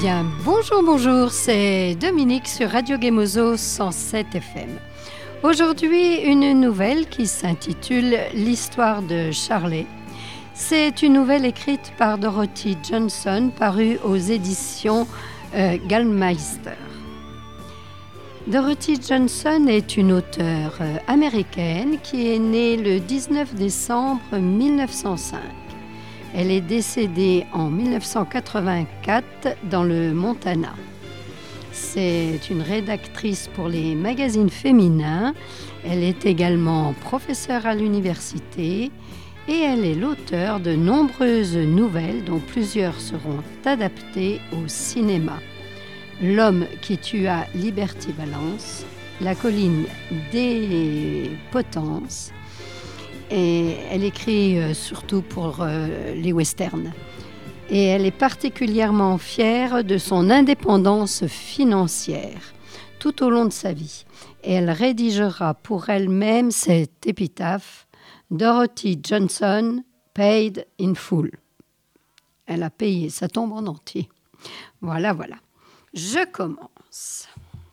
bien, bonjour, c'est Dominique sur Radio Gemozo 107 FM. Aujourd'hui, une nouvelle qui s'intitule « L'histoire de Charley ». C'est une nouvelle écrite par Dorothy Johnson, parue aux éditions Gallmeister. Dorothy Johnson est une auteure américaine qui est née le 19 décembre 1905. Elle est décédée en 1984 dans le Montana. C'est une rédactrice pour les magazines féminins. Elle est également professeure à l'université et elle est l'auteure de nombreuses nouvelles dont plusieurs seront adaptées au cinéma. L'homme qui tua Liberty Valance, La colline des potences. Et elle écrit surtout pour les westerns. Et elle est particulièrement fière de son indépendance financière tout au long de sa vie. Et elle rédigera pour elle-même cette épitaphe « Dorothy Johnson paid in full ». Elle a payé sa tombe en entier. Voilà. Je commence.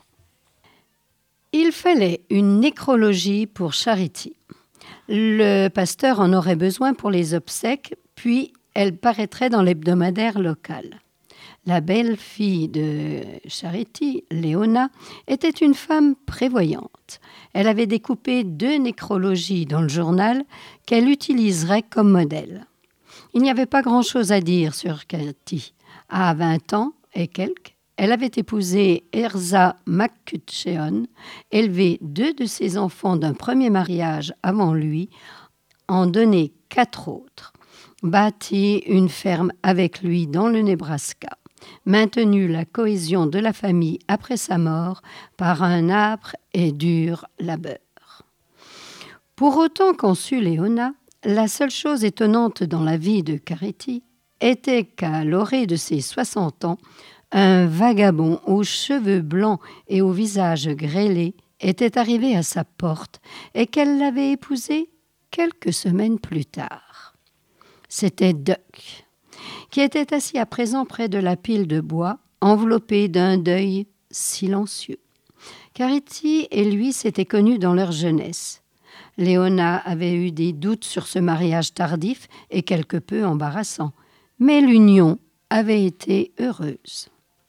Il fallait une nécrologie pour Charity. Le pasteur en aurait besoin pour les obsèques, puis elle paraîtrait dans l'hebdomadaire local. La belle-fille de Charity, Léona, était une femme prévoyante. Elle avait découpé 2 nécrologies dans le journal qu'elle utiliserait comme modèle. Il n'y avait pas grand-chose à dire sur Charity. À 20 ans et quelques, elle avait épousé Erzá McCutcheon, élevé 2 de ses enfants d'un premier mariage avant lui, en donné 4 autres, bâti une ferme avec lui dans le Nebraska, maintenu la cohésion de la famille après sa mort par un âpre et dur labeur. Pour autant qu'en sut Léona, la seule chose étonnante dans la vie de Charity était qu'à l'orée de ses 60 ans, un vagabond aux cheveux blancs et au visage grêlé était arrivé à sa porte et qu'elle l'avait épousé quelques semaines plus tard. C'était Duck, qui était assis à présent près de la pile de bois, enveloppé d'un deuil silencieux. Charity et lui s'étaient connus dans leur jeunesse. Léona avait eu des doutes sur ce mariage tardif et quelque peu embarrassant, mais l'union avait été heureuse.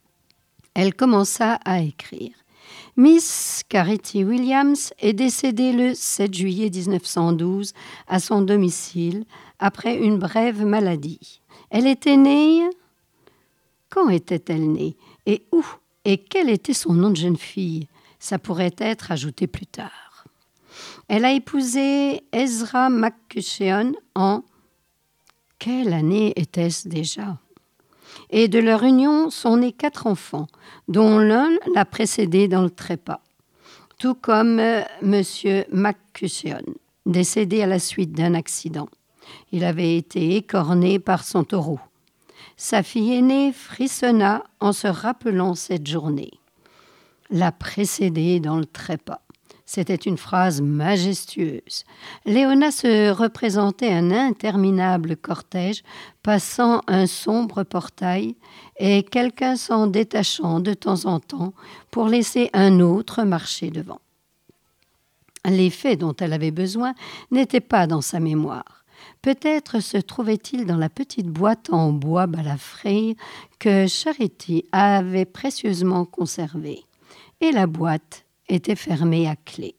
Elle commença à écrire. Miss Charity Williams est décédée le 7 juillet 1912 à son domicile après une brève maladie. Elle était née... Quand était-elle née? Et où? Et quel était son nom de jeune fille? Ça pourrait être ajouté plus tard. Elle a épousé Ezra McCutcheon en... Quelle année était-ce déjà? Et de leur union sont nés 4 enfants, dont l'un l'a précédé dans le trépas, tout comme M. McCutcheon, décédé à la suite d'un accident. Il avait été écorné par son taureau. Sa fille aînée frissonna en se rappelant cette journée. L'a précédé dans le trépas. C'était une phrase majestueuse. Léona se représentait un interminable cortège passant un sombre portail et quelqu'un s'en détachant de temps en temps pour laisser un autre marcher devant. Les faits dont elle avait besoin n'étaient pas dans sa mémoire. Peut-être se trouvait-il dans la petite boîte en bois balafré que Charity avait précieusement conservée. Et la boîte était fermée à clé.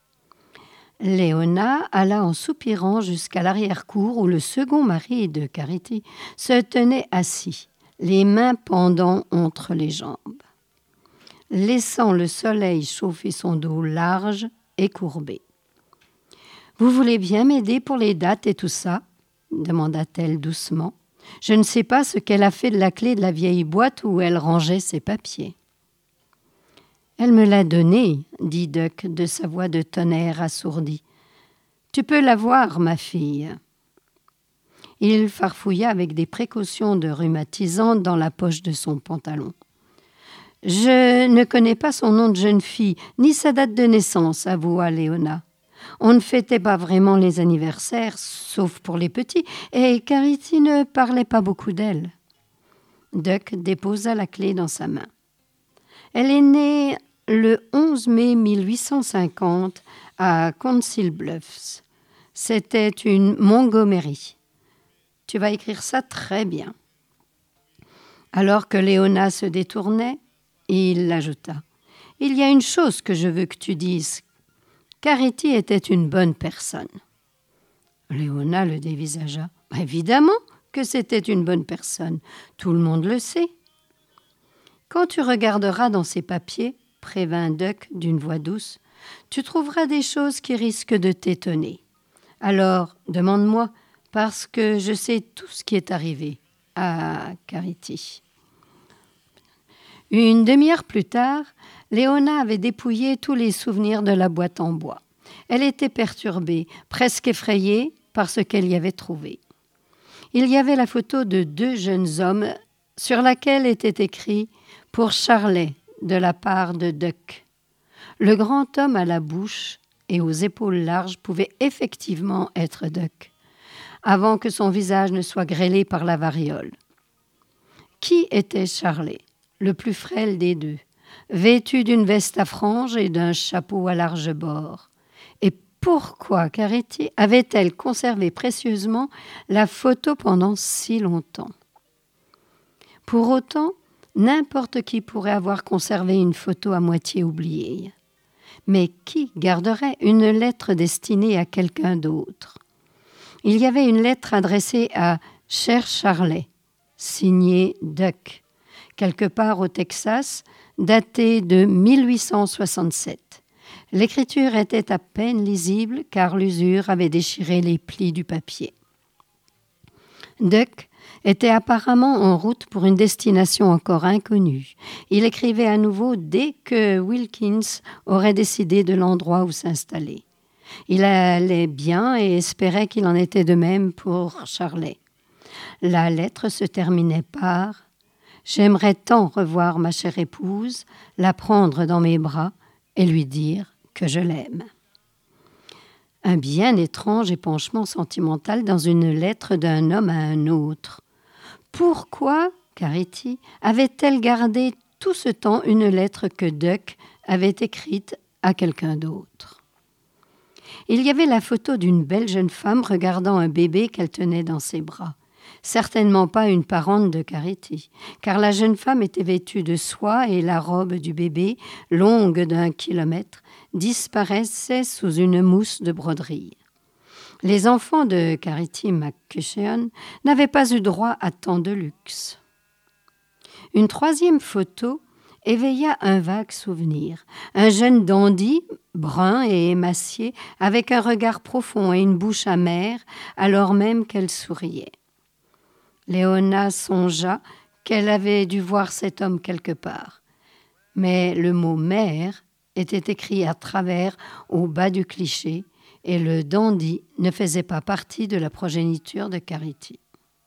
Léona alla en soupirant jusqu'à l'arrière-cour où le second mari de Charity se tenait assis, les mains pendant entre les jambes, laissant le soleil chauffer son dos large et courbé. « Vous voulez bien m'aider pour les dates et tout ça ?» demanda-t-elle doucement. « Je ne sais pas ce qu'elle a fait de la clé de la vieille boîte où elle rangeait ses papiers. » « Elle me l'a donnée, » dit Duck de sa voix de tonnerre assourdie. « Tu peux la voir, ma fille. » Il farfouilla avec des précautions de rhumatisante dans la poche de son pantalon. « Je ne connais pas son nom de jeune fille, ni sa date de naissance, avoua Léona. On ne fêtait pas vraiment les anniversaires, sauf pour les petits, et Charity ne parlait pas beaucoup d'elle. » Duck déposa la clé dans sa main. Elle est née le 11 mai 1850 à Council Bluffs. C'était une Montgomery. Tu vas écrire ça très bien. Alors que Léona se détournait, il ajouta « Il y a une chose que je veux que tu dises. Carity était une bonne personne. » Léona le dévisagea. « Évidemment que c'était une bonne personne. Tout le monde le sait. » « Quand tu regarderas dans ces papiers, prévint Duck d'une voix douce, tu trouveras des choses qui risquent de t'étonner. Alors, demande-moi, parce que je sais tout ce qui est arrivé à Carity. » Une demi-heure plus tard, Léona avait dépouillé tous les souvenirs de la boîte en bois. Elle était perturbée, presque effrayée par ce qu'elle y avait trouvé. Il y avait la photo de 2 jeunes hommes sur laquelle était écrit « Pour Charlet » de la part de Duck. Le grand homme à la bouche et aux épaules larges pouvait effectivement être Duck, avant que son visage ne soit grêlé par la variole. Qui était Charlet, le plus frêle des deux, vêtu d'une veste à franges et d'un chapeau à large bord? Et pourquoi Carity avait-elle conservé précieusement la photo pendant si longtemps? Pour autant, n'importe qui pourrait avoir conservé une photo à moitié oubliée. Mais qui garderait une lettre destinée à quelqu'un d'autre? Il y avait une lettre adressée à « Cher Charlet », signée Duck, quelque part au Texas, datée de 1867. L'écriture était à peine lisible car l'usure avait déchiré les plis du papier. Duck était apparemment en route pour une destination encore inconnue. Il écrivait à nouveau dès que Wilkins aurait décidé de l'endroit où s'installer. Il allait bien et espérait qu'il en était de même pour Charlet. La lettre se terminait par « J'aimerais tant revoir ma chère épouse, la prendre dans mes bras et lui dire que je l'aime. » Un bien étrange épanchement sentimental dans une lettre d'un homme à un autre. Pourquoi Carity avait-elle gardé tout ce temps une lettre que Duck avait écrite à quelqu'un d'autre? Il y avait la photo d'une belle jeune femme regardant un bébé qu'elle tenait dans ses bras. Certainement pas une parente de Carity, car la jeune femme était vêtue de soie et la robe du bébé, longue d'1 kilomètre, disparaissait sous une mousse de broderie. Les enfants de Carity McCutcheon n'avaient pas eu droit à tant de luxe. Une 3e photo éveilla un vague souvenir. Un jeune dandy, brun et émacié, avec un regard profond et une bouche amère, alors même qu'elle souriait. Léona songea qu'elle avait dû voir cet homme quelque part. Mais le mot « mère » était écrit à travers au bas du cliché, et le dandy ne faisait pas partie de la progéniture de Carity.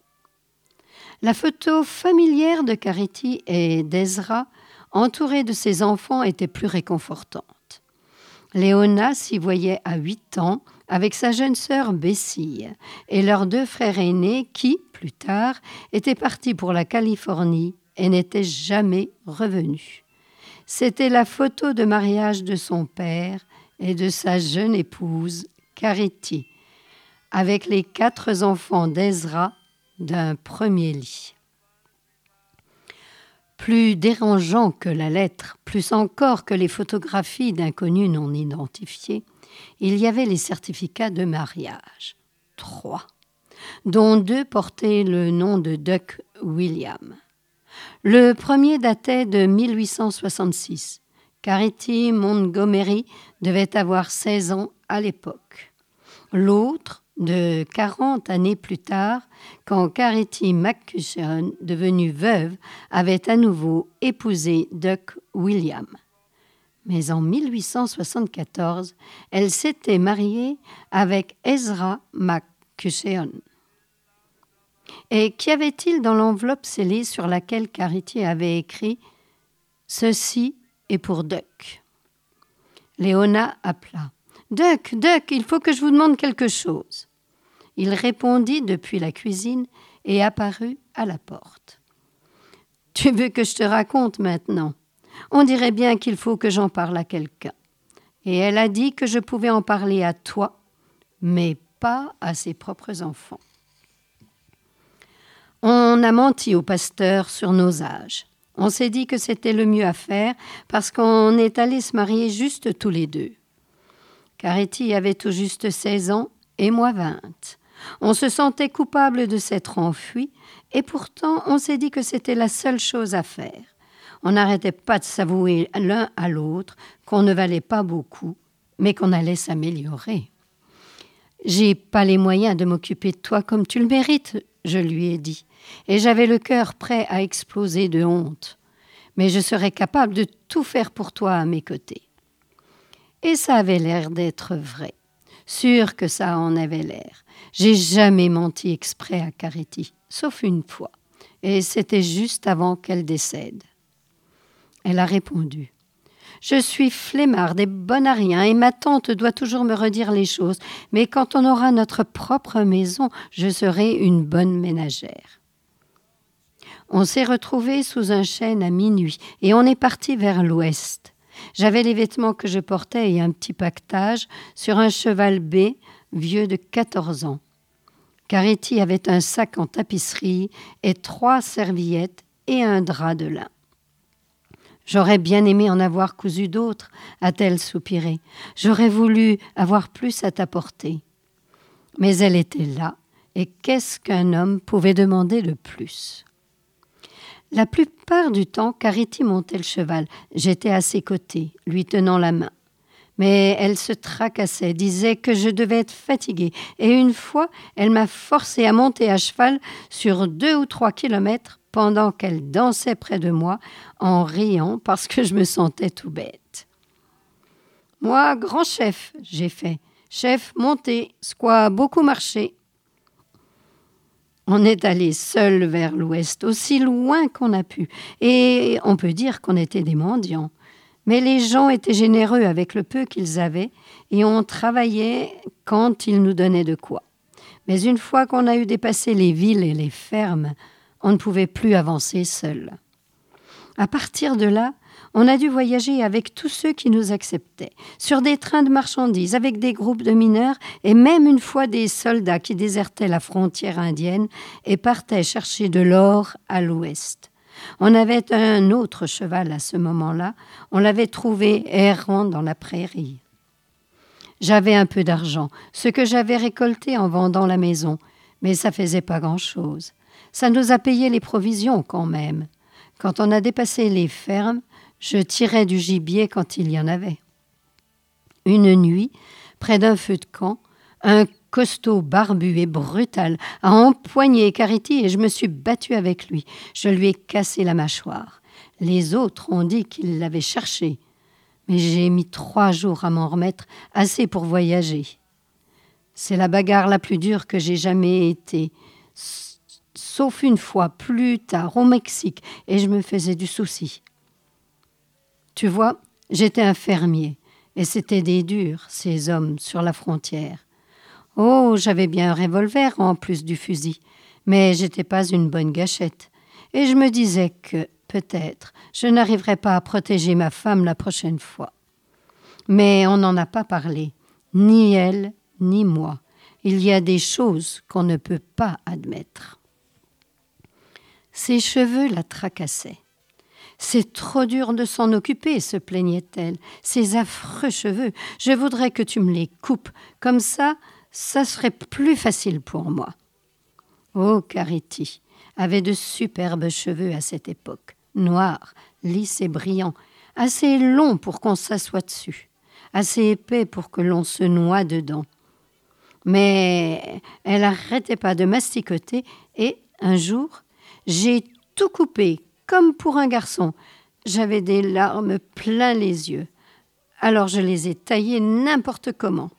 La photo familière de Carity et d'Ezra, entourée de ses enfants, était plus réconfortante. Léona s'y voyait à 8 ans avec sa jeune sœur Bessie et leurs 2 frères aînés qui, plus tard, étaient partis pour la Californie et n'étaient jamais revenus. C'était la photo de mariage de son père et de sa jeune épouse, Carity, avec les 4 enfants d'Ezra d'un premier lit. Plus dérangeant que la lettre, plus encore que les photographies d'inconnus non identifiés, il y avait les certificats de mariage, 3, dont 2 portaient le nom de Duck William. Le premier datait de 1866. Carity Montgomery devait avoir 16 ans à l'époque. L'autre, de 40 années plus tard, quand Carity McCutcheon, devenue veuve, avait à nouveau épousé Duck William. Mais en 1874, elle s'était mariée avec Ezra McCutcheon. Et qu'y avait-il dans l'enveloppe scellée sur laquelle Carity avait écrit « Ceci est pour Duck ». Léona appela. « Duck, Duck, il faut que je vous demande quelque chose. » Il répondit depuis la cuisine et apparut à la porte. Tu veux que je te raconte maintenant? On dirait bien qu'il faut que j'en parle à quelqu'un. Et elle a dit que je pouvais en parler à toi, mais pas à ses propres enfants. On a menti au pasteur sur nos âges. On s'est dit que c'était le mieux à faire parce qu'on est allés se marier juste tous les deux. Caretti avait tout juste 16 ans et moi 20. On se sentait coupable de s'être enfui et pourtant on s'est dit que c'était la seule chose à faire. On n'arrêtait pas de s'avouer l'un à l'autre qu'on ne valait pas beaucoup, mais qu'on allait s'améliorer. « J'ai pas les moyens de m'occuper de toi comme tu le mérites », je lui ai dit, et j'avais le cœur prêt à exploser de honte. Mais je serais capable de tout faire pour toi à mes côtés. Et ça avait l'air d'être vrai. Sûr que ça en avait l'air. J'ai jamais menti exprès à Caretti, sauf une fois. Et c'était juste avant qu'elle décède. Elle a répondu. Je suis flemmarde et bonne à rien et ma tante doit toujours me redire les choses. Mais quand on aura notre propre maison, je serai une bonne ménagère. On s'est retrouvés sous un chêne à minuit et on est parti vers l'ouest. J'avais les vêtements que je portais et un petit pactage sur un cheval bai vieux de 14 ans. Caretti avait un sac en tapisserie et 3 serviettes et un drap de lin. J'aurais bien aimé en avoir cousu d'autres, a-t-elle soupiré. J'aurais voulu avoir plus à t'apporter. Mais elle était là, et qu'est-ce qu'un homme pouvait demander de plus? La plupart du temps, Caretti montait le cheval. J'étais à ses côtés, lui tenant la main. Mais elle se tracassait, disait que je devais être fatiguée. Et une fois, elle m'a forcée à monter à cheval sur 2 ou 3 kilomètres pendant qu'elle dansait près de moi en riant parce que je me sentais tout bête. Moi, grand chef, j'ai fait. Chef, montez, squat, beaucoup marché. On est allé seul vers l'ouest, aussi loin qu'on a pu. Et on peut dire qu'on était des mendiants. Mais les gens étaient généreux avec le peu qu'ils avaient et on travaillait quand ils nous donnaient de quoi. Mais une fois qu'on a eu dépassé les villes et les fermes, on ne pouvait plus avancer seul. À partir de là, on a dû voyager avec tous ceux qui nous acceptaient, sur des trains de marchandises, avec des groupes de mineurs et même une fois des soldats qui désertaient la frontière indienne et partaient chercher de l'or à l'ouest. On avait un autre cheval à ce moment-là, on l'avait trouvé errant dans la prairie. J'avais un peu d'argent, ce que j'avais récolté en vendant la maison, mais ça faisait pas grand-chose. Ça nous a payé les provisions quand même. Quand on a dépassé les fermes, je tirais du gibier quand il y en avait. Une nuit, près d'un feu de camp, un costaud barbu et brutal a empoigné Caretti et je me suis battue avec lui. Je lui ai cassé la mâchoire. Les autres ont dit qu'ils l'avaient cherché. Mais j'ai mis 3 jours à m'en remettre, assez pour voyager. C'est la bagarre la plus dure que j'ai jamais été, sauf une fois plus tard au Mexique, et je me faisais du souci. Tu vois, j'étais un fermier, et c'était des durs, ces hommes, sur la frontière. Oh, j'avais bien un revolver en plus du fusil, mais j'étais pas une bonne gâchette. Et je me disais que, peut-être, je n'arriverais pas à protéger ma femme la prochaine fois. Mais on n'en a pas parlé, ni elle, ni moi. Il y a des choses qu'on ne peut pas admettre. Ses cheveux la tracassaient. C'est trop dur de s'en occuper, se plaignait-elle. Ces affreux cheveux, je voudrais que tu me les coupes. Comme ça serait plus facile pour moi. Oh, Caretti avait de superbes cheveux à cette époque, noirs, lisses et brillants, assez longs pour qu'on s'assoie dessus, assez épais pour que l'on se noie dedans. Mais elle n'arrêtait pas de masticoter et, un jour, j'ai tout coupé, comme pour un garçon. J'avais des larmes plein les yeux. Alors je les ai taillées n'importe comment.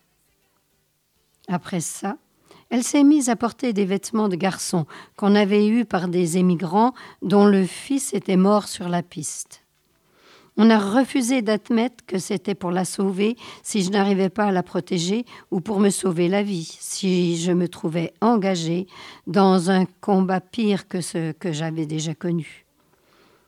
Après ça, elle s'est mise à porter des vêtements de garçon qu'on avait eus par des émigrants dont le fils était mort sur la piste. On a refusé d'admettre que c'était pour la sauver si je n'arrivais pas à la protéger ou pour me sauver la vie, si je me trouvais engagée dans un combat pire que ce que j'avais déjà connu.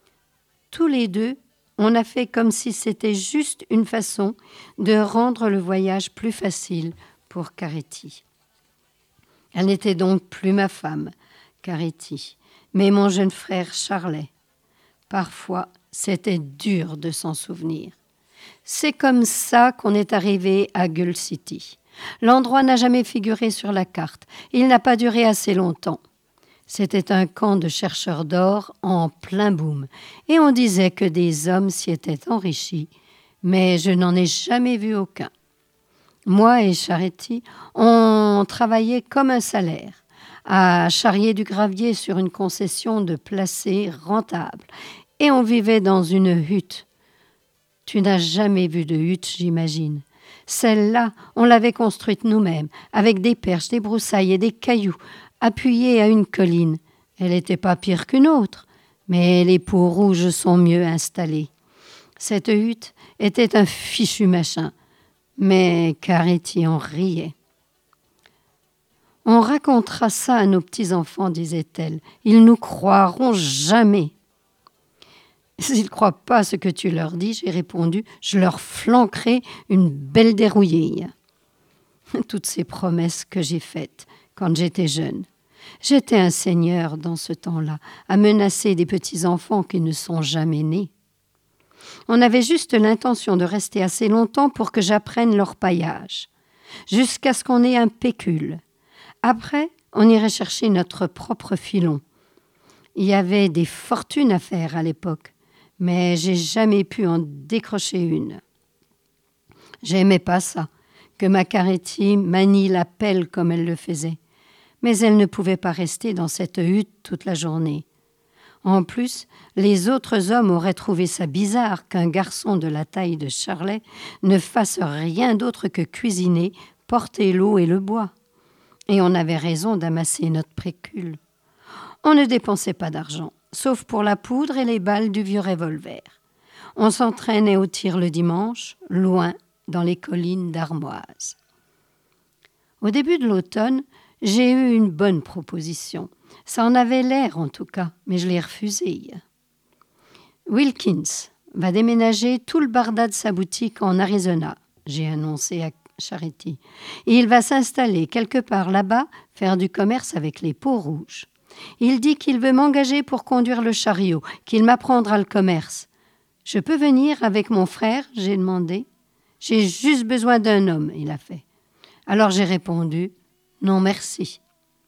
tous les deux, on a fait comme si c'était juste une façon de rendre le voyage plus facile pour Charity. Elle n'était donc plus ma femme, Charity, mais mon jeune frère Charlet. Parfois, c'était dur de s'en souvenir. C'est comme ça qu'on est arrivé à Gull City. L'endroit n'a jamais figuré sur la carte. Il n'a pas duré assez longtemps. C'était un camp de chercheurs d'or en plein boom, et on disait que des hommes s'y étaient enrichis, mais je n'en ai jamais vu aucun. Moi et Charity, on travaillait comme un salaire, à charrier du gravier sur une concession de placers rentable, et on vivait dans une hutte. Tu n'as jamais vu de hutte, j'imagine. Celle-là, on l'avait construite nous-mêmes, avec des perches, des broussailles et des cailloux, appuyée à une colline. Elle n'était pas pire qu'une autre, mais les peaux rouges sont mieux installées. Cette hutte était un fichu machin, mais Charity en riait. On racontera ça à nos petits-enfants, disait-elle. Ils nous croiront jamais. S'ils ne croient pas ce que tu leur dis, j'ai répondu, je leur flanquerai une belle dérouillée. Toutes ces promesses que j'ai faites quand j'étais jeune. J'étais un seigneur dans ce temps-là, à menacer des petits-enfants qui ne sont jamais nés. On avait juste l'intention de rester assez longtemps pour que j'apprenne l'orpaillage, jusqu'à ce qu'on ait un pécule. Après, on irait chercher notre propre filon. Il y avait des fortunes à faire à l'époque, mais j'ai jamais pu en décrocher une. J'aimais pas ça, que ma Charity manie la pelle comme elle le faisait. Mais elle ne pouvait pas rester dans cette hutte toute la journée. En plus, les autres hommes auraient trouvé ça bizarre qu'un garçon de la taille de Charlet ne fasse rien d'autre que cuisiner, porter l'eau et le bois. Et on avait raison d'amasser notre pécule. On ne dépensait pas d'argent, sauf pour la poudre et les balles du vieux revolver. On s'entraînait au tir le dimanche, loin, dans les collines d'Armoise. Au début de l'automne, j'ai eu une bonne proposition. Ça en avait l'air en tout cas, mais je l'ai refusée. Wilkins va déménager tout le barda de sa boutique en Arizona, j'ai annoncé à Charity. Et il va s'installer quelque part là-bas, faire du commerce avec les peaux rouges. Il dit qu'il veut m'engager pour conduire le chariot, qu'il m'apprendra le commerce. Je peux venir avec mon frère, j'ai demandé. J'ai juste besoin d'un homme, il a fait. Alors j'ai répondu, non merci.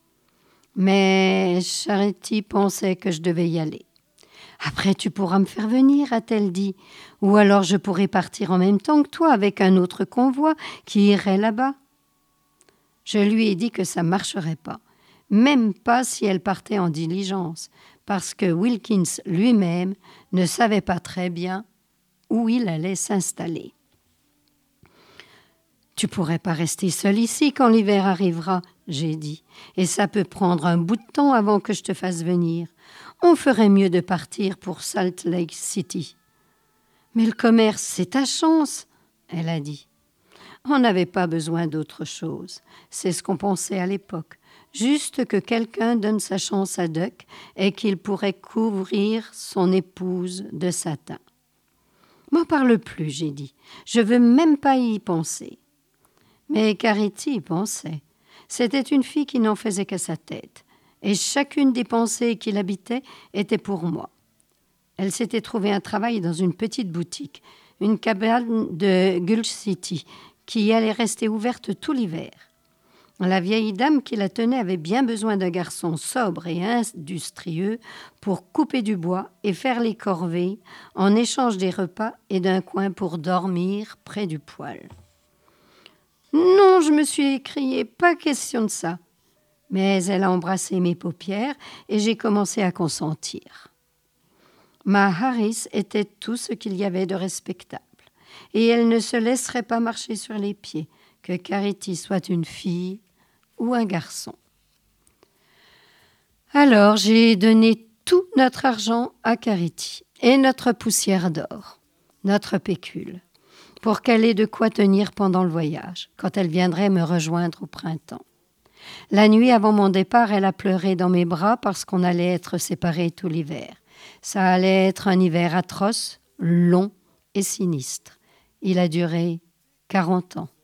Mais Charity pensait que je devais y aller. Après, tu pourras me faire venir, a-t-elle dit. Ou alors je pourrais partir en même temps que toi avec un autre convoi qui irait là-bas. Je lui ai dit que ça ne marcherait pas, même pas si elle partait en diligence, parce que Wilkins lui-même ne savait pas très bien où il allait s'installer. Tu pourrais pas rester seul ici quand l'hiver arrivera, j'ai dit, et ça peut prendre un bout de temps avant que je te fasse venir. On ferait mieux de partir pour Salt Lake City. Mais le commerce, c'est ta chance, elle a dit. On n'avait pas besoin d'autre chose. C'est ce qu'on pensait à l'époque. Juste que quelqu'un donne sa chance à Duck et qu'il pourrait couvrir son épouse de satin. M'en parle plus, j'ai dit. Je veux même pas y penser. Mais Charity y pensait. C'était une fille qui n'en faisait qu'à sa tête. Et chacune des pensées qui l'habitaient était pour moi. Elle s'était trouvée un travail dans une petite boutique, une cabane de Gull City, qui allait rester ouverte tout l'hiver. La vieille dame qui la tenait avait bien besoin d'un garçon sobre et industrieux pour couper du bois et faire les corvées en échange des repas et d'un coin pour dormir près du poêle. Non, je me suis écriée, pas question de ça. Mais elle a embrassé mes paupières et j'ai commencé à consentir. Ma Harris était tout ce qu'il y avait de respectable. Et elle ne se laisserait pas marcher sur les pieds, que Charity soit une fille ou un garçon. Alors j'ai donné tout notre argent à Charity et notre poussière d'or, notre pécule, pour qu'elle ait de quoi tenir pendant le voyage, quand elle viendrait me rejoindre au printemps. La nuit avant mon départ, elle a pleuré dans mes bras parce qu'on allait être séparés tout l'hiver. Ça allait être un hiver atroce, long et sinistre. Il a duré 40 ans.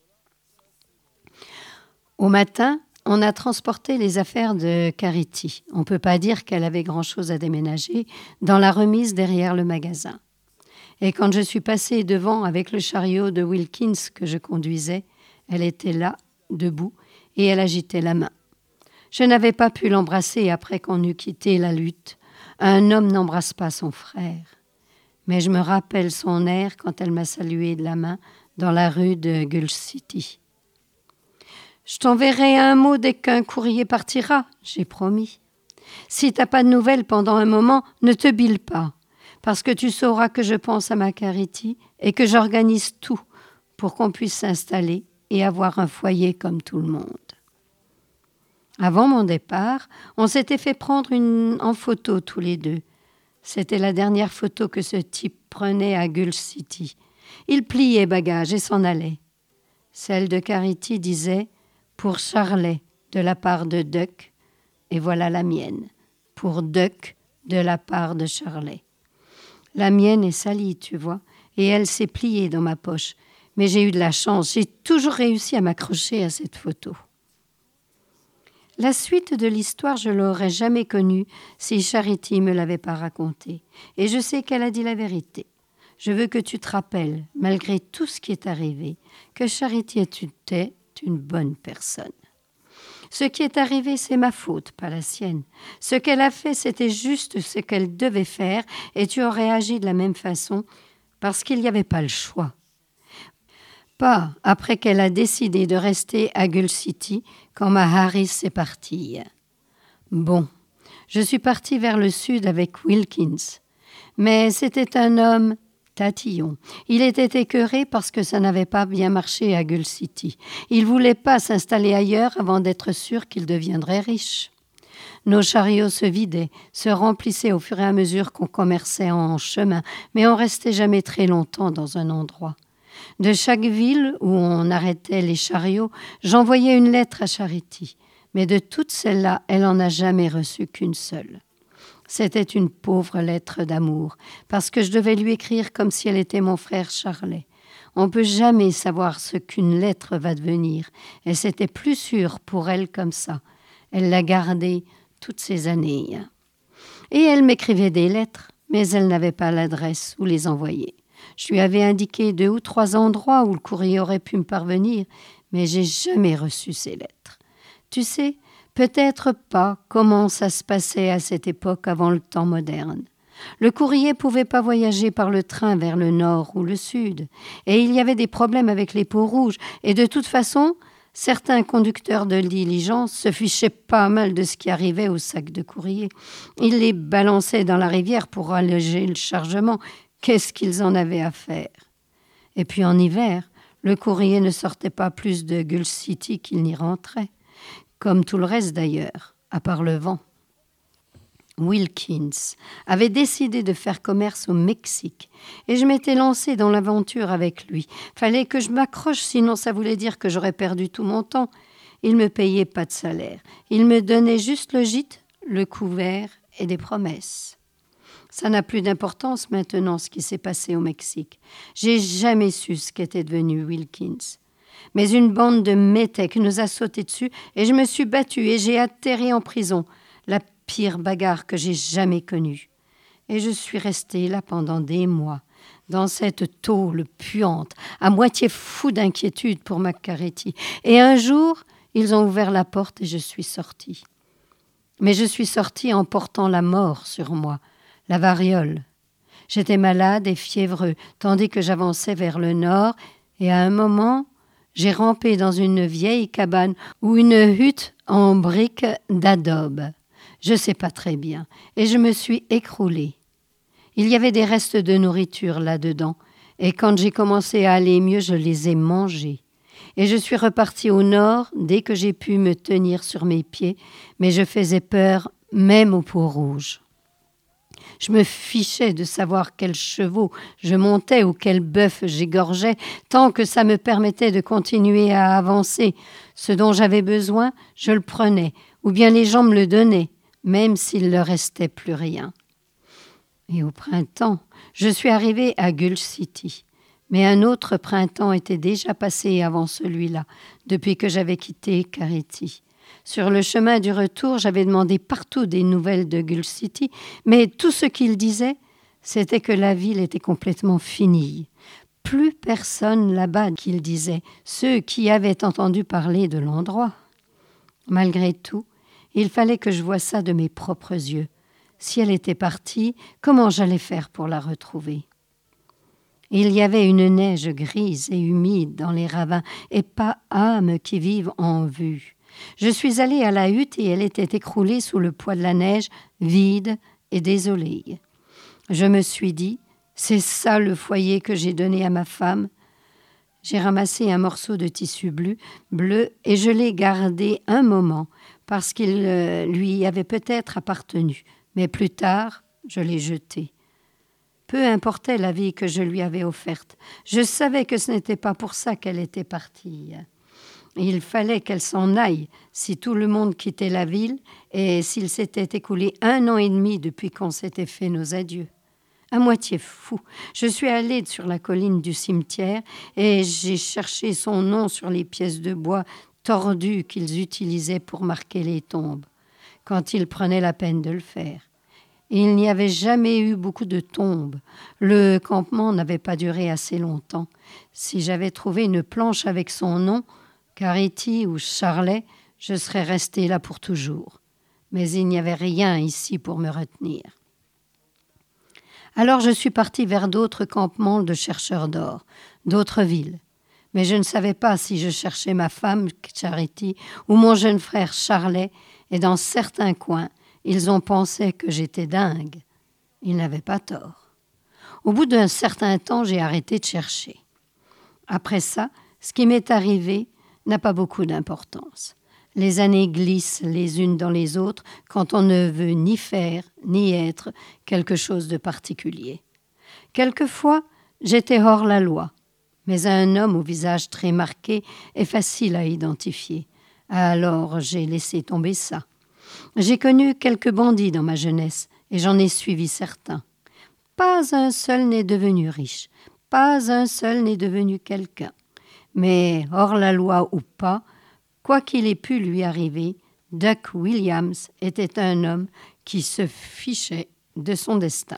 Au matin, on a transporté les affaires de Charity. On ne peut pas dire qu'elle avait grand-chose à déménager dans la remise derrière le magasin. Et quand je suis passée devant avec le chariot de Wilkins que je conduisais, elle était là, debout, et elle agitait la main. Je n'avais pas pu l'embrasser après qu'on eut quitté la lutte. Un homme n'embrasse pas son frère. Mais je me rappelle son air quand elle m'a salué de la main dans la rue de Gulf City. « Je t'enverrai un mot dès qu'un courrier partira, j'ai promis. Si t'as pas de nouvelles pendant un moment, ne te bile pas, parce que tu sauras que je pense à ma Charity et que j'organise tout pour qu'on puisse s'installer et avoir un foyer comme tout le monde. » Avant mon départ, on s'était fait prendre en photo tous les deux. C'était la dernière photo que ce type prenait à Gulf City. Il pliait bagages et s'en allait. Celle de Charity disait « Pour Charlet, de la part de Duck », et voilà la mienne, « Pour Duck, de la part de Charlet ». La mienne est salie, tu vois, et elle s'est pliée dans ma poche. Mais j'ai eu de la chance, j'ai toujours réussi à m'accrocher à cette photo. La suite de l'histoire, je ne l'aurais jamais connue si Charity ne me l'avait pas racontée. Et je sais qu'elle a dit la vérité. Je veux que tu te rappelles, malgré tout ce qui est arrivé, que Charity était une bonne personne. Ce qui est arrivé, c'est ma faute, pas la sienne. Ce qu'elle a fait, c'était juste ce qu'elle devait faire et tu aurais agi de la même façon parce qu'il n'y avait pas le choix. Pas après qu'elle a décidé de rester à Gulf City quand ma Harris est partie. Bon, je suis partie vers le sud avec Wilkins. Mais c'était un homme tatillon. Il était écœuré parce que ça n'avait pas bien marché à Gulf City. Il ne voulait pas s'installer ailleurs avant d'être sûr qu'il deviendrait riche. Nos chariots se vidaient, se remplissaient au fur et à mesure qu'on commerçait en chemin, mais on restait jamais très longtemps dans un endroit. De chaque ville où on arrêtait les chariots, j'envoyais une lettre à Charity. Mais de toutes celles-là, elle n'en a jamais reçu qu'une seule. C'était une pauvre lettre d'amour, parce que je devais lui écrire comme si elle était mon frère Charlet. On ne peut jamais savoir ce qu'une lettre va devenir, et c'était plus sûr pour elle comme ça. Elle l'a gardée toutes ces années. Et elle m'écrivait des lettres, mais elle n'avait pas l'adresse où les envoyer. Je lui avais indiqué 2 ou 3 endroits où le courrier aurait pu me parvenir, mais j'ai jamais reçu ces lettres. Tu sais, peut-être pas comment ça se passait à cette époque avant le temps moderne. Le courrier pouvait pas voyager par le train vers le nord ou le sud, et il y avait des problèmes avec les peaux rouges, et de toute façon, certains conducteurs de diligence se fichaient pas mal de ce qui arrivait aux sacs de courrier. Ils les balançaient dans la rivière pour alléger le chargement. Qu'est-ce qu'ils en avaient à faire? Et puis en hiver, le courrier ne sortait pas plus de Gulf City qu'il n'y rentrait, comme tout le reste d'ailleurs, à part le vent. Wilkins avait décidé de faire commerce au Mexique et je m'étais lancée dans l'aventure avec lui. Fallait que je m'accroche, sinon ça voulait dire que j'aurais perdu tout mon temps. Il me payait pas de salaire. Il me donnait juste le gîte, le couvert et des promesses. Ça n'a plus d'importance maintenant ce qui s'est passé au Mexique. J'ai jamais su ce qu'était devenu Wilkins. Mais une bande de métèques nous a sauté dessus et je me suis battue et j'ai atterri en prison. La pire bagarre que j'ai jamais connue. Et je suis restée là pendant des mois, dans cette tôle puante, à moitié fou d'inquiétude pour ma Charity. Et un jour, ils ont ouvert la porte et je suis sortie. Mais je suis sortie en portant la mort sur moi, la variole. J'étais malade et fiévreux, tandis que j'avançais vers le nord, et à un moment, j'ai rampé dans une vieille cabane ou une hutte en briques d'adobe. Je ne sais pas très bien, et je me suis écroulée. Il y avait des restes de nourriture là-dedans, et quand j'ai commencé à aller mieux, je les ai mangés. Et je suis repartie au nord dès que j'ai pu me tenir sur mes pieds, mais je faisais peur même aux peaux rouges. Je me fichais de savoir quels chevaux je montais ou quel bœuf j'égorgeais, tant que ça me permettait de continuer à avancer. Ce dont j'avais besoin, je le prenais, ou bien les gens me le donnaient, même s'il ne leur restait plus rien. Et au printemps, je suis arrivée à Gull City. Mais un autre printemps était déjà passé avant celui-là, depuis que j'avais quitté Carity. Sur le chemin du retour, j'avais demandé partout des nouvelles de Gull City, mais tout ce qu'ils disaient, c'était que la ville était complètement finie. Plus personne là-bas, qu'ils disaient, ceux qui avaient entendu parler de l'endroit. Malgré tout, il fallait que je voie ça de mes propres yeux. Si elle était partie, comment j'allais faire pour la retrouver ? Il y avait une neige grise et humide dans les ravins, et pas âme qui vive en vue. Je suis allée à la hutte et elle était écroulée sous le poids de la neige, vide et désolée. Je me suis dit, c'est ça le foyer que j'ai donné à ma femme. J'ai ramassé un morceau de tissu bleu et je l'ai gardé un moment parce qu'il lui avait peut-être appartenu. Mais plus tard, je l'ai jeté. Peu importait la vie que je lui avais offerte. Je savais que ce n'était pas pour ça qu'elle était partie. Il fallait qu'elle s'en aille si tout le monde quittait la ville et s'il s'était écoulé 1 an et demi depuis qu'on s'était fait nos adieux. À moitié fou, je suis allée sur la colline du cimetière et j'ai cherché son nom sur les pièces de bois tordues qu'ils utilisaient pour marquer les tombes, quand ils prenaient la peine de le faire. Il n'y avait jamais eu beaucoup de tombes. Le campement n'avait pas duré assez longtemps. Si j'avais trouvé une planche avec son nom, Carity ou Charlet, je serais restée là pour toujours. Mais il n'y avait rien ici pour me retenir. Alors je suis partie vers d'autres campements de chercheurs d'or, d'autres villes. Mais je ne savais pas si je cherchais ma femme, Charity, ou mon jeune frère Charlet, et dans certains coins, ils ont pensé que j'étais dingue. Ils n'avaient pas tort. Au bout d'un certain temps, j'ai arrêté de chercher. Après ça, ce qui m'est arrivé n'a pas beaucoup d'importance. Les années glissent les unes dans les autres quand on ne veut ni faire ni être quelque chose de particulier. Quelquefois, j'étais hors la loi, mais un homme au visage très marqué est facile à identifier. Alors j'ai laissé tomber ça. J'ai connu quelques bandits dans ma jeunesse et j'en ai suivi certains. Pas un seul n'est devenu riche, pas un seul n'est devenu quelqu'un. Mais hors la loi ou pas, quoi qu'il ait pu lui arriver, Duck Williams était un homme qui se fichait de son destin.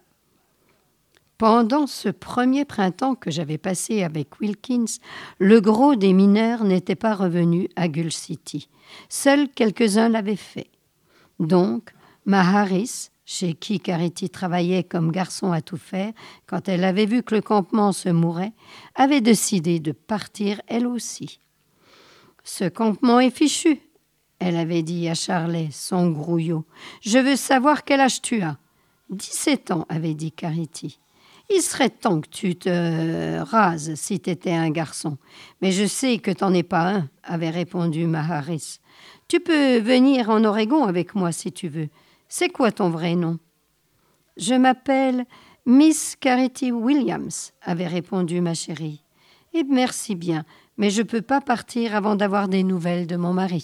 Pendant ce premier printemps que j'avais passé avec Wilkins, le gros des mineurs n'était pas revenu à Gull City. Seuls quelques-uns l'avaient fait. Donc, ma Harris, chez qui Carity travaillait comme garçon à tout faire, quand elle avait vu que le campement se mourait, avait décidé de partir elle aussi. « Ce campement est fichu », elle avait dit à Charlet, son grouillot. « Je veux savoir quel âge tu as. » 17 ans, avait dit Carity. « Il serait temps que tu te rases si t'étais un garçon. Mais je sais que t'en es pas un, » avait répondu ma Harris. « Tu peux venir en Oregon avec moi si tu veux. C'est quoi ton vrai nom? »« Je m'appelle Miss Carity Williams, » avait répondu ma chérie. « Et merci bien, mais je ne peux pas partir avant d'avoir des nouvelles de mon mari. »«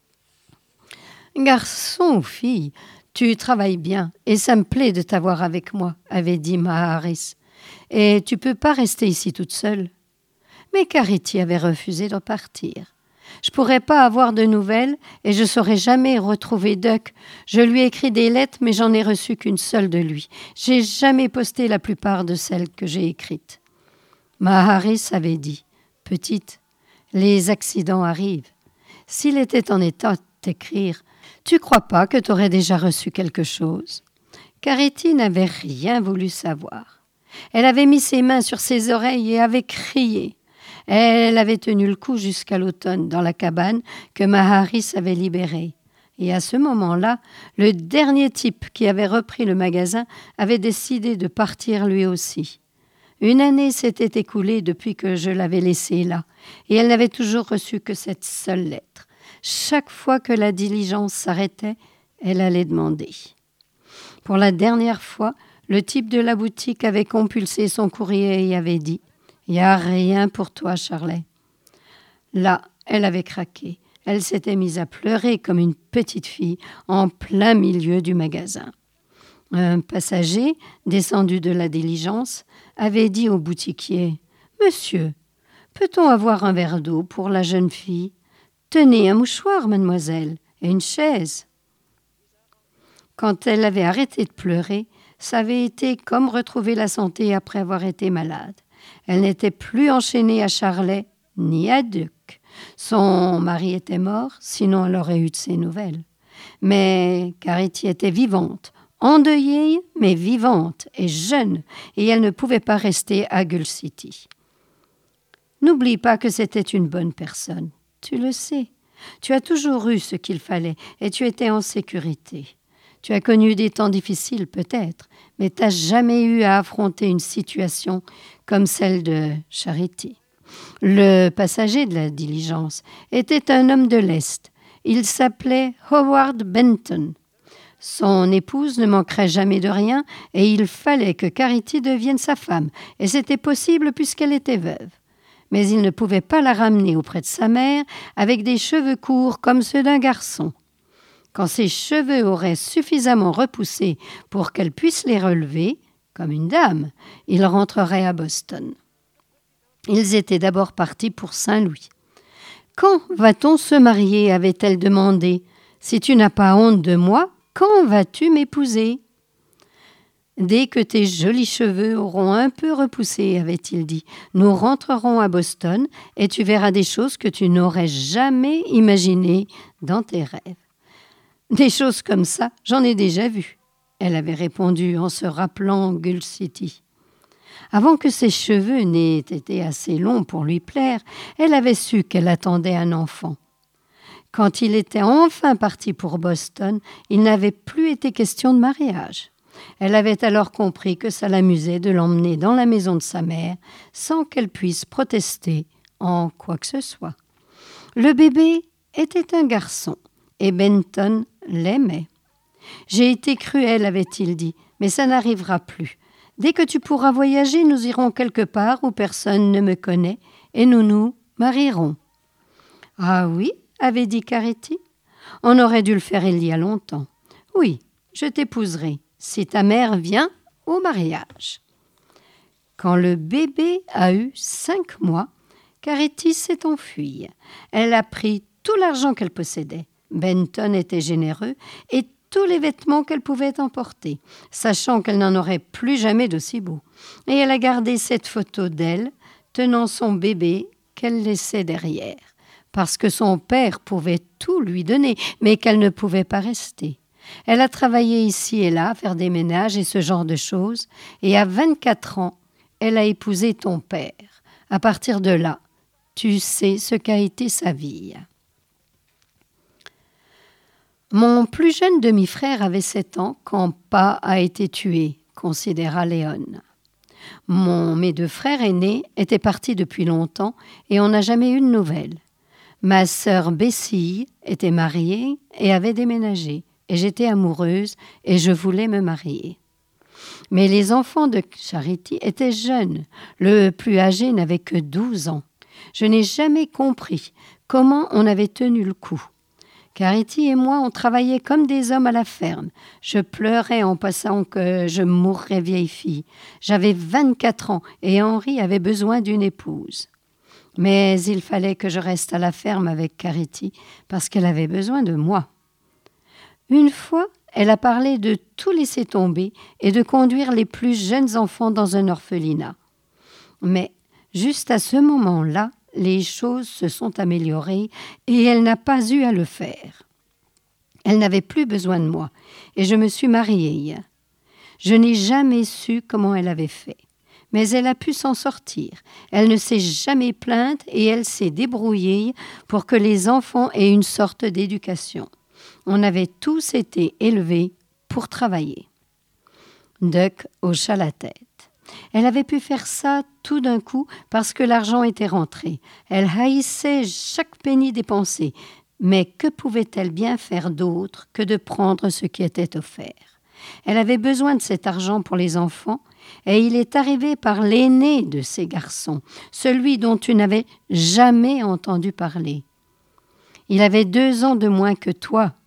Garçon ou fille, tu travailles bien et ça me plaît de t'avoir avec moi, » avait dit ma Harris. « Et tu ne peux pas rester ici toute seule. » Mais Carity avait refusé de partir. Je ne pourrais pas avoir de nouvelles et je ne saurais jamais retrouver Duck. Je lui ai écrit des lettres, mais j'en ai reçu qu'une seule de lui. J'ai jamais posté la plupart de celles que j'ai écrites. Ma Harris avait dit, « Petite, les accidents arrivent. S'il était en état de t'écrire, tu crois pas que tu aurais déjà reçu quelque chose? » Carity n'avait rien voulu savoir. Elle avait mis ses mains sur ses oreilles et avait crié. Elle avait tenu le coup jusqu'à l'automne dans la cabane que ma Harris avait libérée. Et à ce moment-là, le dernier type qui avait repris le magasin avait décidé de partir lui aussi. Une année s'était écoulée depuis que je l'avais laissée là, et elle n'avait toujours reçu que cette seule lettre. Chaque fois que la diligence s'arrêtait, elle allait demander. Pour la dernière fois, le type de la boutique avait compulsé son courrier et avait dit « Il n'y a rien pour toi, Charlet. » Là, elle avait craqué. Elle s'était mise à pleurer comme une petite fille en plein milieu du magasin. Un passager, descendu de la diligence, avait dit au boutiquier « Monsieur, peut-on avoir un verre d'eau pour la jeune fille ? Tenez un mouchoir, mademoiselle, et une chaise. » Quand elle avait arrêté de pleurer, ça avait été comme retrouver la santé après avoir été malade. Elle n'était plus enchaînée à Charlet ni à Duc. Son mari était mort, sinon elle aurait eu de ses nouvelles. Mais Carity était vivante, endeuillée, mais vivante et jeune, et elle ne pouvait pas rester à Gull City. N'oublie pas que c'était une bonne personne. Tu le sais. Tu as toujours eu ce qu'il fallait et tu étais en sécurité. Tu as connu des temps difficiles peut-être, mais tu n'as jamais eu à affronter une situation comme celle de Charity. Le passager de la diligence était un homme de l'Est. Il s'appelait Howard Benton. Son épouse ne manquerait jamais de rien et il fallait que Carity devienne sa femme, et c'était possible puisqu'elle était veuve. Mais il ne pouvait pas la ramener auprès de sa mère avec des cheveux courts comme ceux d'un garçon. Quand ses cheveux auraient suffisamment repoussé pour qu'elle puisse les relever, comme une dame, il rentrerait à Boston. Ils étaient d'abord partis pour Saint-Louis. « Quand va-t-on se marier ?» avait-elle demandé. « Si tu n'as pas honte de moi, quand vas-tu m'épouser ?» « Dès que tes jolis cheveux auront un peu repoussé, avait-il dit, nous rentrerons à Boston et tu verras des choses que tu n'aurais jamais imaginées dans tes rêves. » « Des choses comme ça, j'en ai déjà vu, » elle avait répondu en se rappelant Gull City. Avant que ses cheveux n'aient été assez longs pour lui plaire, elle avait su qu'elle attendait un enfant. Quand il était enfin parti pour Boston, il n'avait plus été question de mariage. Elle avait alors compris que ça l'amusait de l'emmener dans la maison de sa mère sans qu'elle puisse protester en quoi que ce soit. Le bébé était un garçon et Benton l'aimait. « J'ai été cruel, avait-il dit, mais ça n'arrivera plus. Dès que tu pourras voyager, nous irons quelque part où personne ne me connaît et nous nous marierons. » « Ah oui, avait dit Carity. On aurait dû le faire il y a longtemps. Oui, je t'épouserai si ta mère vient au mariage. » Quand le bébé a eu 5 mois, Carity s'est enfuie. Elle a pris tout l'argent qu'elle possédait. Benton était généreux et tous les vêtements qu'elle pouvait emporter, sachant qu'elle n'en aurait plus jamais d'aussi beaux. Et elle a gardé cette photo d'elle, tenant son bébé qu'elle laissait derrière, parce que son père pouvait tout lui donner, mais qu'elle ne pouvait pas rester. Elle a travaillé ici et là, à faire des ménages et ce genre de choses, et à 24 ans, elle a épousé ton père. À partir de là, tu sais ce qu'a été sa vie. Mon plus jeune demi-frère avait 7 ans quand Pa a été tué, considéra Léon. Mes 2 frères aînés étaient partis depuis longtemps et on n'a jamais eu de nouvelles. Ma sœur Bessie était mariée et avait déménagé, et j'étais amoureuse et je voulais me marier. Mais les enfants de Charity étaient jeunes, le plus âgé n'avait que 12 ans. Je n'ai jamais compris comment on avait tenu le coup. Carity et moi, on travaillait comme des hommes à la ferme. Je pleurais en pensant que je mourrais vieille fille. J'avais 24 ans et Henri avait besoin d'une épouse. Mais il fallait que je reste à la ferme avec Carity parce qu'elle avait besoin de moi. Une fois, elle a parlé de tout laisser tomber et de conduire les plus jeunes enfants dans un orphelinat. Mais juste à ce moment-là, les choses se sont améliorées et elle n'a pas eu à le faire. Elle n'avait plus besoin de moi et je me suis mariée. Je n'ai jamais su comment elle avait fait, mais elle a pu s'en sortir. Elle ne s'est jamais plainte et elle s'est débrouillée pour que les enfants aient une sorte d'éducation. On avait tous été élevés pour travailler. Duck hocha la tête. Elle avait pu faire ça tout d'un coup parce que l'argent était rentré. Elle haïssait chaque penny dépensé. Mais que pouvait-elle bien faire d'autre que de prendre ce qui était offert? Elle avait besoin de cet argent pour les enfants et il est arrivé par l'aîné de ces garçons, celui dont tu n'avais jamais entendu parler. Il avait 2 ans de moins que toi,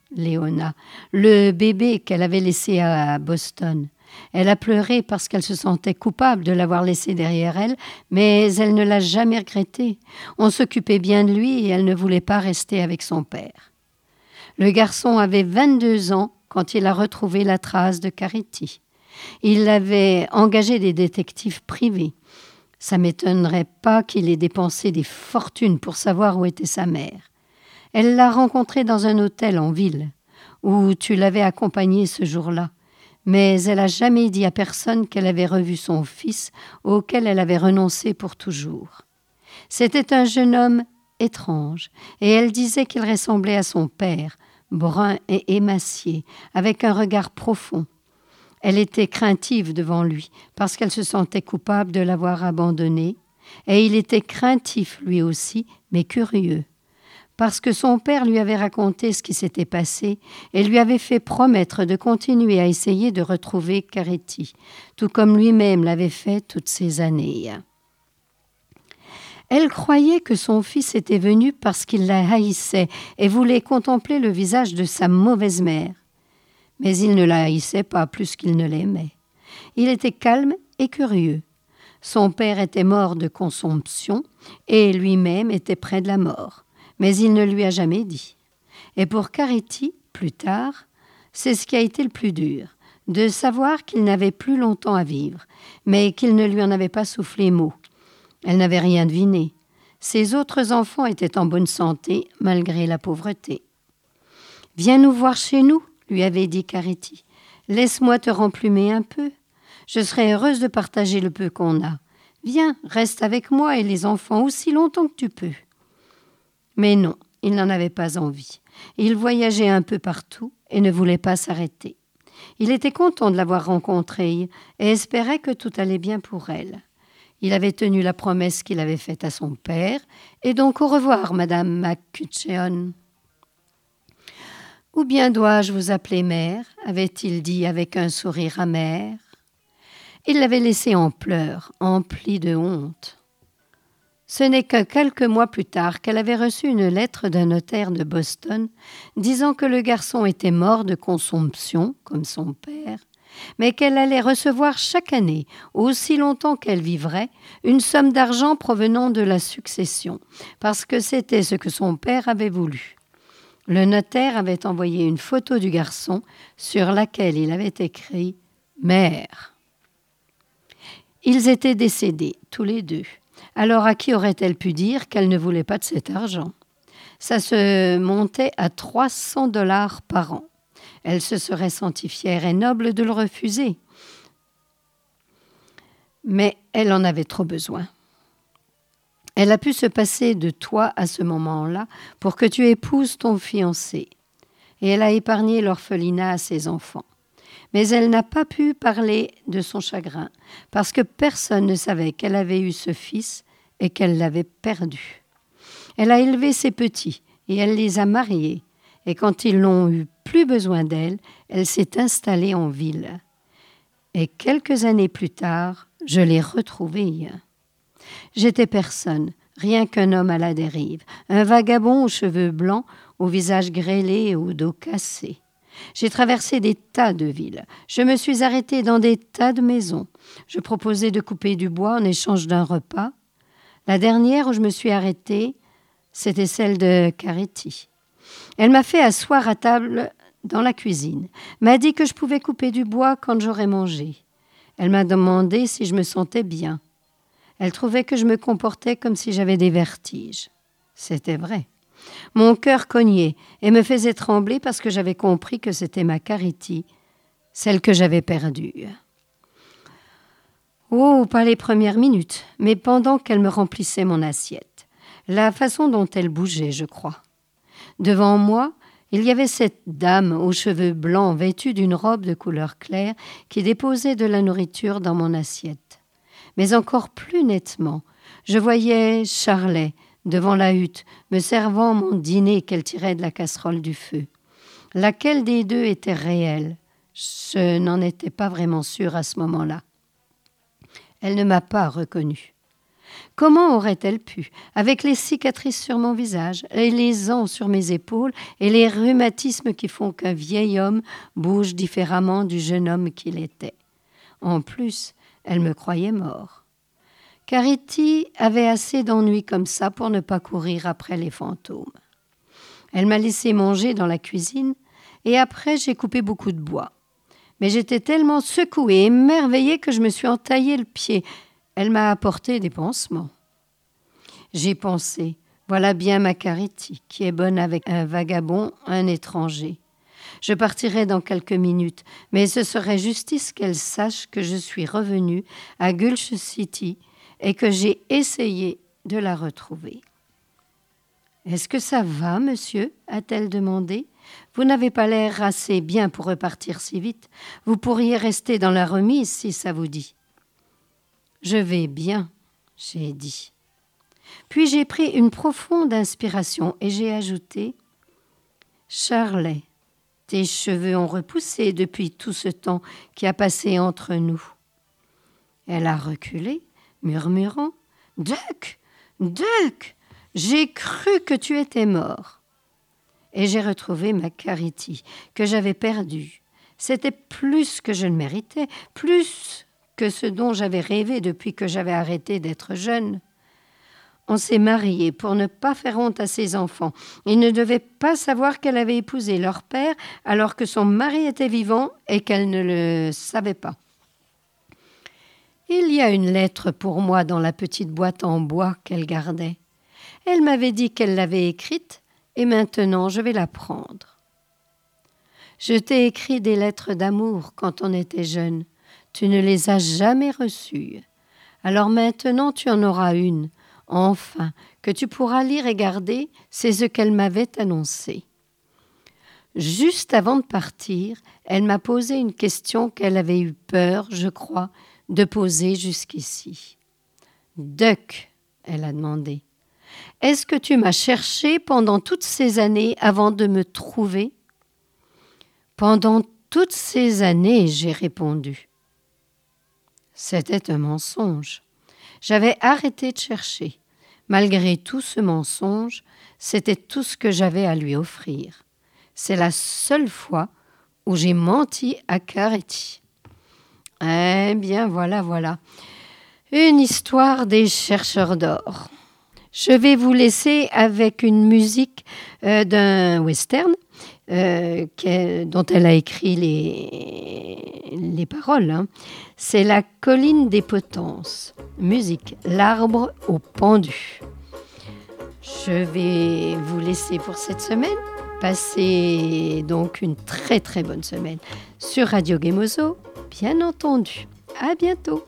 Léona, le bébé qu'elle avait laissé à Boston. Elle a pleuré parce qu'elle se sentait coupable de l'avoir laissé derrière elle, mais elle ne l'a jamais regretté. On s'occupait bien de lui et elle ne voulait pas rester avec son père. Le garçon avait 22 ans quand il a retrouvé la trace de Carity. Il avait engagé des détectives privés. Ça ne m'étonnerait pas qu'il ait dépensé des fortunes pour savoir où était sa mère. Elle l'a rencontré dans un hôtel en ville, où tu l'avais accompagnée ce jour-là. Mais elle n'a jamais dit à personne qu'elle avait revu son fils, auquel elle avait renoncé pour toujours. C'était un jeune homme étrange, et elle disait qu'il ressemblait à son père, brun et émacié, avec un regard profond. Elle était craintive devant lui, parce qu'elle se sentait coupable de l'avoir abandonné, et il était craintif lui aussi, mais curieux, parce que son père lui avait raconté ce qui s'était passé et lui avait fait promettre de continuer à essayer de retrouver Carity, tout comme lui-même l'avait fait toutes ces années. Elle croyait que son fils était venu parce qu'il la haïssait et voulait contempler le visage de sa mauvaise mère. Mais il ne la haïssait pas plus qu'il ne l'aimait. Il était calme et curieux. Son père était mort de consomption et lui-même était près de la mort. Mais il ne lui a jamais dit. Et pour Carity, plus tard, c'est ce qui a été le plus dur, de savoir qu'il n'avait plus longtemps à vivre, mais qu'il ne lui en avait pas soufflé mot. Elle n'avait rien deviné. Ses autres enfants étaient en bonne santé, malgré la pauvreté. « Viens nous voir chez nous, lui avait dit Carity. « Laisse-moi te remplumer un peu. Je serai heureuse de partager le peu qu'on a. Viens, reste avec moi et les enfants aussi longtemps que tu peux. » Mais non, il n'en avait pas envie. Il voyageait un peu partout et ne voulait pas s'arrêter. Il était content de l'avoir rencontrée et espérait que tout allait bien pour elle. Il avait tenu la promesse qu'il avait faite à son père, et donc au revoir, Madame McCutcheon. « Ou bien dois-je vous appeler mère ?» avait-il dit avec un sourire amer. Il l'avait laissée en pleurs, emplie de honte. Ce n'est que quelques mois plus tard qu'elle avait reçu une lettre d'un notaire de Boston disant que le garçon était mort de consomption, comme son père, mais qu'elle allait recevoir chaque année, aussi longtemps qu'elle vivrait, une somme d'argent provenant de la succession, parce que c'était ce que son père avait voulu. Le notaire avait envoyé une photo du garçon sur laquelle il avait écrit « Mère ». Ils étaient décédés, tous les deux. Alors à qui aurait-elle pu dire qu'elle ne voulait pas de cet argent ? Ça se montait à $300 par an. Elle se serait sentie fière et noble de le refuser. Mais elle en avait trop besoin. Elle a pu se passer de toi à ce moment-là pour que tu épouses ton fiancé. Et elle a épargné l'orphelinat à ses enfants. Mais elle n'a pas pu parler de son chagrin parce que personne ne savait qu'elle avait eu ce fils et qu'elle l'avait perdu. Elle a élevé ses petits et elle les a mariés. Et quand ils n'ont eu plus besoin d'elle, elle s'est installée en ville. Et quelques années plus tard, je l'ai retrouvée. J'étais personne, rien qu'un homme à la dérive, un vagabond aux cheveux blancs, au visage grêlé et au dos cassé. J'ai traversé des tas de villes. Je me suis arrêtée dans des tas de maisons. Je proposais de couper du bois en échange d'un repas. La dernière où je me suis arrêtée, c'était celle de Carity. Elle m'a fait asseoir à table dans la cuisine, m'a dit que je pouvais couper du bois quand j'aurais mangé. Elle m'a demandé si je me sentais bien. Elle trouvait que je me comportais comme si j'avais des vertiges. C'était vrai. Mon cœur cognait et me faisait trembler parce que j'avais compris que c'était ma Carity, celle que j'avais perdue. Oh, pas les premières minutes, mais pendant qu'elle me remplissait mon assiette. La façon dont elle bougeait, je crois. Devant moi, il y avait cette dame aux cheveux blancs vêtue d'une robe de couleur claire qui déposait de la nourriture dans mon assiette. Mais encore plus nettement, je voyais Charlet devant la hutte, me servant mon dîner qu'elle tirait de la casserole du feu. Laquelle des deux était réelle ? Je n'en étais pas vraiment sûre à ce moment-là. Elle ne m'a pas reconnue. Comment aurait-elle pu, avec les cicatrices sur mon visage, et les ans sur mes épaules, et les rhumatismes qui font qu'un vieil homme bouge différemment du jeune homme qu'il était? En plus, elle me croyait mort. Charity avait assez d'ennuis comme ça pour ne pas courir après les fantômes. Elle m'a laissé manger dans la cuisine, et après j'ai coupé beaucoup de bois. Mais j'étais tellement secouée et émerveillée que je me suis entaillé le pied. Elle m'a apporté des pansements. J'ai pensé, voilà bien ma Charity, qui est bonne avec un vagabond, un étranger. Je partirai dans quelques minutes, mais ce serait justice qu'elle sache que je suis revenue à Gulch City et que j'ai essayé de la retrouver. « Est-ce que ça va, monsieur ?» a-t-elle demandé. « Vous n'avez pas l'air assez bien pour repartir si vite. Vous pourriez rester dans la remise si ça vous dit. »« Je vais bien, » j'ai dit. Puis j'ai pris une profonde inspiration et j'ai ajouté « Charlet, tes cheveux ont repoussé depuis tout ce temps qui a passé entre nous. » Elle a reculé, murmurant « Duck, Duck, j'ai cru que tu étais mort. » Et j'ai retrouvé ma Charity, que j'avais perdue. C'était plus que je ne méritais, plus que ce dont j'avais rêvé depuis que j'avais arrêté d'être jeune. On s'est mariés pour ne pas faire honte à ses enfants. Ils ne devaient pas savoir qu'elle avait épousé leur père alors que son mari était vivant et qu'elle ne le savait pas. Il y a une lettre pour moi dans la petite boîte en bois qu'elle gardait. Elle m'avait dit qu'elle l'avait écrite et maintenant je vais la prendre. Je t'ai écrit des lettres d'amour quand on était jeune. Tu ne les as jamais reçues. Alors maintenant tu en auras une. Enfin, que tu pourras lire et garder, c'est ce qu'elle m'avait annoncé. Juste avant de partir, elle m'a posé une question qu'elle avait eu peur, je crois, de poser jusqu'ici. « Duck, » elle a demandé, « est-ce que tu m'as cherché pendant toutes ces années avant de me trouver ?» « Pendant toutes ces années, » j'ai répondu. C'était un mensonge. J'avais arrêté de chercher. Malgré tout ce mensonge, c'était tout ce que j'avais à lui offrir. C'est la seule fois où j'ai menti à Charity. Eh bien, voilà. Une histoire des chercheurs d'or. Je vais vous laisser avec une musique d'un western dont elle a écrit les paroles. Hein. C'est La colline des potences. Musique, l'arbre au pendu. Je vais vous laisser pour cette semaine. Passez donc une très très bonne semaine sur Radio Gemozo, bien entendu. À bientôt.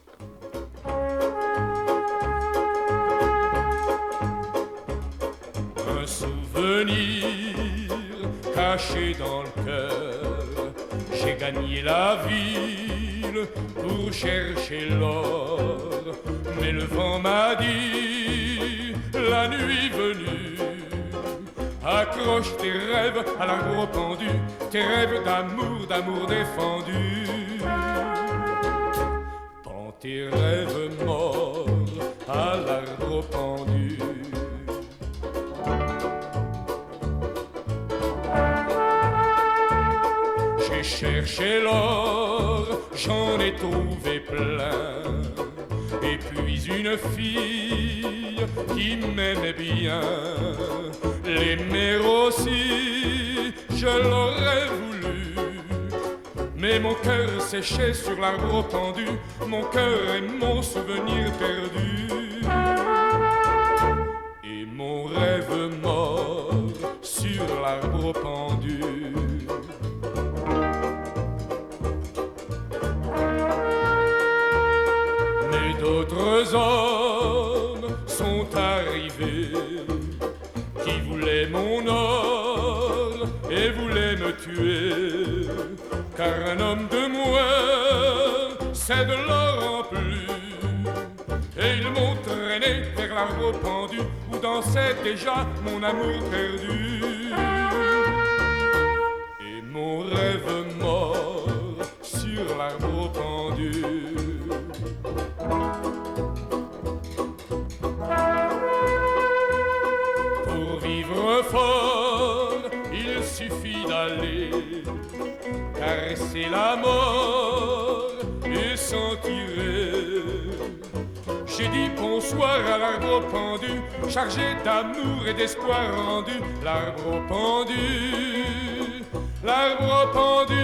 Un souvenir caché dans le cœur, j'ai gagné la ville pour chercher l'or, mais le vent m'a dit, la nuit venue, accroche tes rêves à l'arbre pendu, tes rêves d'amour défendu. Quand tes rêves morts à l'arbre pendu, j'ai cherché l'or, j'en ai trouvé plein. Et puis une fille qui m'aimait bien, l'aimer aussi, je l'aurais voulu. Mais mon cœur séchait sur l'arbre pendu, mon cœur est mon souvenir perdu. Et mon rêve mort sur l'arbre pendu. D'autres hommes sont arrivés qui voulaient mon or et voulaient me tuer, car un homme de moins, c'est de l'or en plus. Et ils m'ont traîné vers l'arbre pendu où dansait déjà mon amour perdu. Et mon rêve mort sur l'arbre pendu. la mort et s'en tirer. J'ai dit bonsoir à l'arbre pendu, chargé d'amour et d'espoir rendu. L'arbre pendu